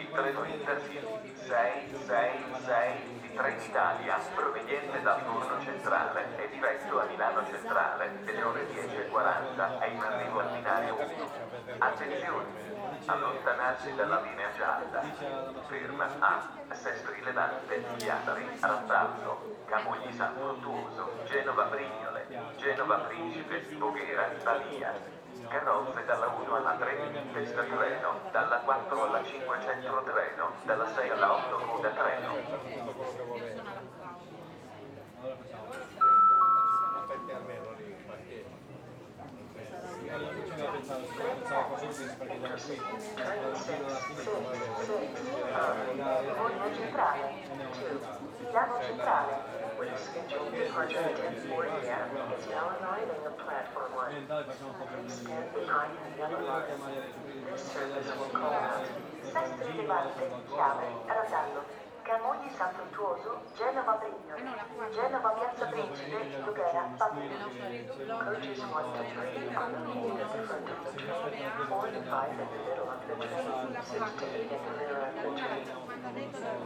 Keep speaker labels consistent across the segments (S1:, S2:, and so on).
S1: Il treno Intercity 666 di Trenitalia, proveniente dal turno centrale e diretto a Milano Centrale, delle ore 10:40, è in arrivo al binario 1. Attenzione! Allontanarsi dalla linea gialla. Ferma a Sestri Levante, Chiatari, Rantallo, Camogli San Fruttuoso, Genova Brignole, Genova Principe, Voghera, Balia. Carrozze dalla 1 alla 3, testa treno, dalla 4 alla 5 centro treno, dalla 6 alla 8 coda treno.
S2: Bologna Centrale, to Milano Centrale, with a scheduled departure at 10:40 a.m. is now arriving at platform 1. Please stand behind the yellow line. This service will call out Sestri Levante, Chiave, Ranallo, Camogli San Fruttuoso, Genova Brignole, Genova Piazza Principe, Voghera, Balia. Coaches 1 to 3 are located at the front of the train, 4 to 5 in the middle of the train, 6 to 8 in the rear of the train.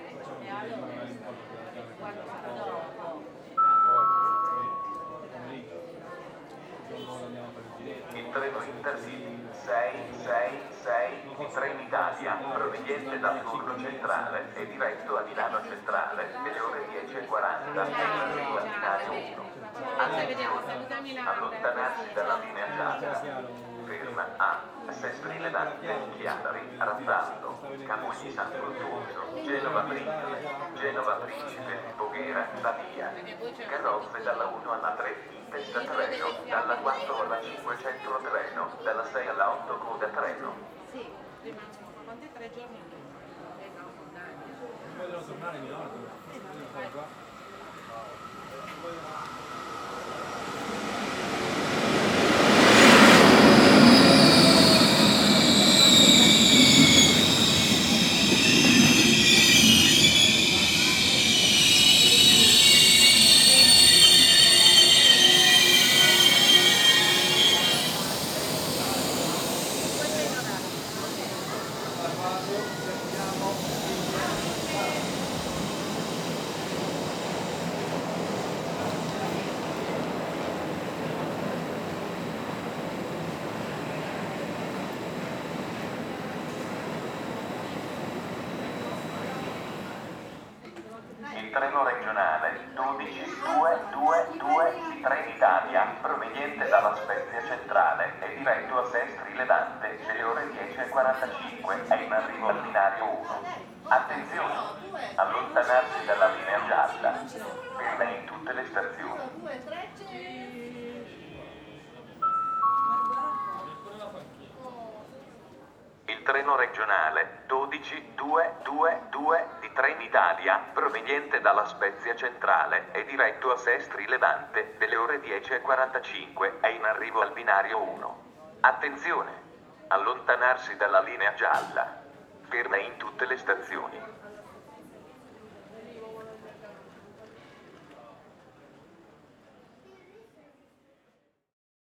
S1: Il treno Intercity 666 di Trenitalia, proveniente dal turno centrale e diretto a Milano Centrale, delle ore 10:40, è in arrivo al binario 1. Attenzione! Allontanarsi dalla linea gialla. Ferma a Sestri Levante, Chiatari, Rantallo, Camogli San Fruttuoso, Genova Brignole, Genova Principe, Voghera, Balia. Carrozze dalla 1 alla 3, testa treno, dalla 4 alla 5 centro treno, dalla 6 alla 8 coda treno.
S3: Sì, rimangono quanti 3 giorni in Milano? No, dai.
S4: Non vogliono tornare a Milano.
S1: Il treno regionale 12222 di Trenitalia, proveniente dalla Spezia Centrale e diretto a Sestri Levante, delle ore 10:45, è in arrivo al binario 1. Attenzione! Allontanarsi dalla linea gialla. Ferma in tutte le stazioni. Il treno regionale 12222 di Trenitalia, proveniente dalla Spezia Centrale e diretto a Sestri Levante, delle ore 10:45, è in arrivo al binario 1. Attenzione! Allontanarsi dalla linea gialla. Ferma in tutte le stazioni.